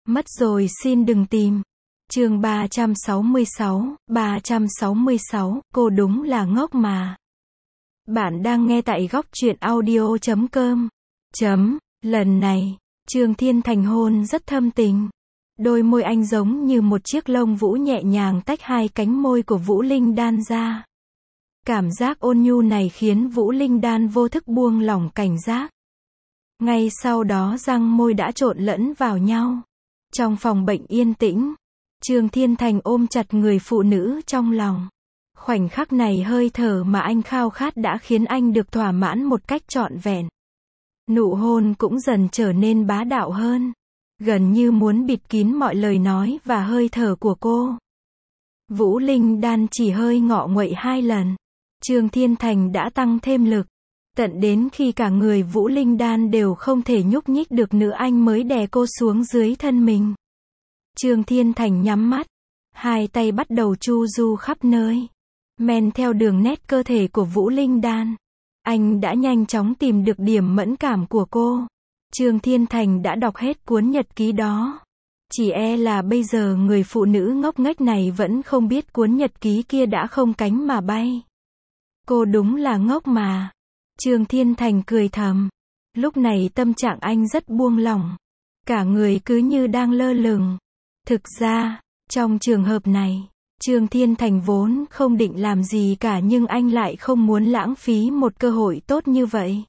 Mất rồi xin đừng tìm. Chương 366, cô đúng là ngốc mà. Bạn đang nghe tại góc truyện audio.com. Lần này, Trương Thiên Thành hôn rất thâm tình. Đôi môi anh giống như một chiếc lông vũ nhẹ nhàng tách hai cánh môi của Vũ Linh Đan ra. Cảm giác ôn nhu này khiến Vũ Linh Đan vô thức buông lỏng cảnh giác. Ngay sau đó răng môi đã trộn lẫn vào nhau. Trong phòng bệnh yên tĩnh, Trương Thiên Thành ôm chặt người phụ nữ trong lòng. Khoảnh khắc này hơi thở mà anh khao khát đã khiến anh được thỏa mãn một cách trọn vẹn. Nụ hôn cũng dần trở nên bá đạo hơn, gần như muốn bịt kín mọi lời nói và hơi thở của cô. Vũ Linh Đan chỉ hơi ngọ nguậy 2 lần, Trương Thiên Thành đã tăng thêm lực. Tận đến khi cả người Vũ Linh Đan đều không thể nhúc nhích được nữa anh mới đè cô xuống dưới thân mình. Trương Thiên Thành nhắm mắt, hai tay bắt đầu chu du khắp nơi. Men theo đường nét cơ thể của Vũ Linh Đan, anh đã nhanh chóng tìm được điểm mẫn cảm của cô. Trương Thiên Thành đã đọc hết cuốn nhật ký đó. Chỉ e là bây giờ người phụ nữ ngốc nghếch này vẫn không biết cuốn nhật ký kia đã không cánh mà bay. Cô đúng là ngốc mà. Trương Thiên Thành cười thầm. Lúc này tâm trạng anh rất buông lỏng. Cả người cứ như đang lơ lửng. Thực ra, trong trường hợp này, Trương Thiên Thành vốn không định làm gì cả nhưng anh lại không muốn lãng phí một cơ hội tốt như vậy.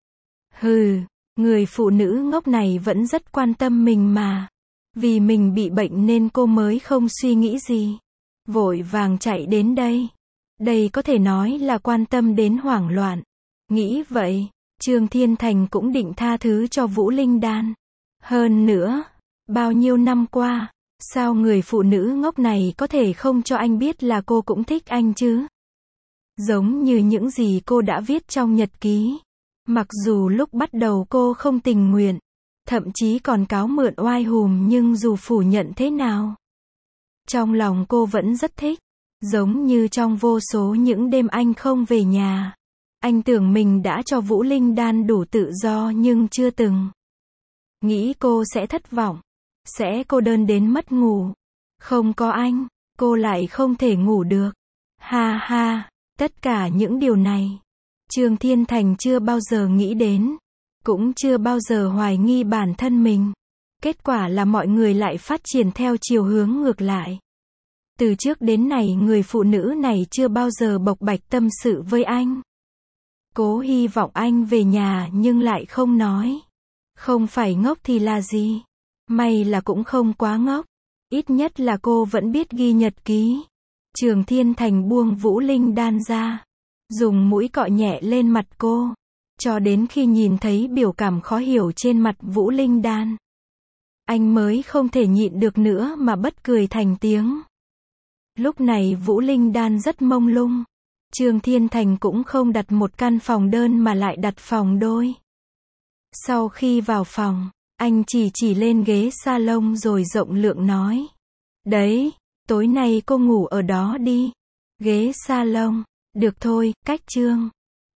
Người phụ nữ ngốc này vẫn rất quan tâm mình mà. Vì mình bị bệnh nên cô mới không suy nghĩ gì. Vội vàng chạy đến đây. Đây có thể nói là quan tâm đến hoảng loạn. Nghĩ vậy, Trương Thiên Thành cũng định tha thứ cho Vũ Linh Đan. Hơn nữa, bao nhiêu năm qua, sao người phụ nữ ngốc này có thể không cho anh biết là cô cũng thích anh chứ? Giống như những gì cô đã viết trong nhật ký. Mặc dù lúc bắt đầu cô không tình nguyện, thậm chí còn cáo mượn oai hùm nhưng dù phủ nhận thế nào, trong lòng cô vẫn rất thích. Giống như trong vô số những đêm anh không về nhà, anh tưởng mình đã cho Vũ Linh Đan đủ tự do nhưng chưa từng nghĩ cô sẽ thất vọng, sẽ cô đơn đến mất ngủ. Không có anh, cô lại không thể ngủ được. Ha ha, tất cả những điều này, Trương Thiên Thành chưa bao giờ nghĩ đến, cũng chưa bao giờ hoài nghi bản thân mình. Kết quả là mọi người lại phát triển theo chiều hướng ngược lại. Từ trước đến nay người phụ nữ này chưa bao giờ bộc bạch tâm sự với anh. Cố hy vọng anh về nhà nhưng lại không nói. Không phải ngốc thì là gì? May là cũng không quá ngốc. Ít nhất là cô vẫn biết ghi nhật ký. Trương Thiên Thành buông Vũ Linh Đan ra, dùng mũi cọ nhẹ lên mặt cô, cho đến khi nhìn thấy biểu cảm khó hiểu trên mặt Vũ Linh Đan, anh mới không thể nhịn được nữa mà bật cười thành tiếng. Lúc này Vũ Linh Đan rất mông lung. Trương Thiên Thành cũng không đặt một căn phòng đơn mà lại đặt phòng đôi. Sau khi vào phòng, anh chỉ lên ghế salon rồi rộng lượng nói. Đấy, tối nay cô ngủ ở đó đi. Ghế salon. Được thôi, cách Trương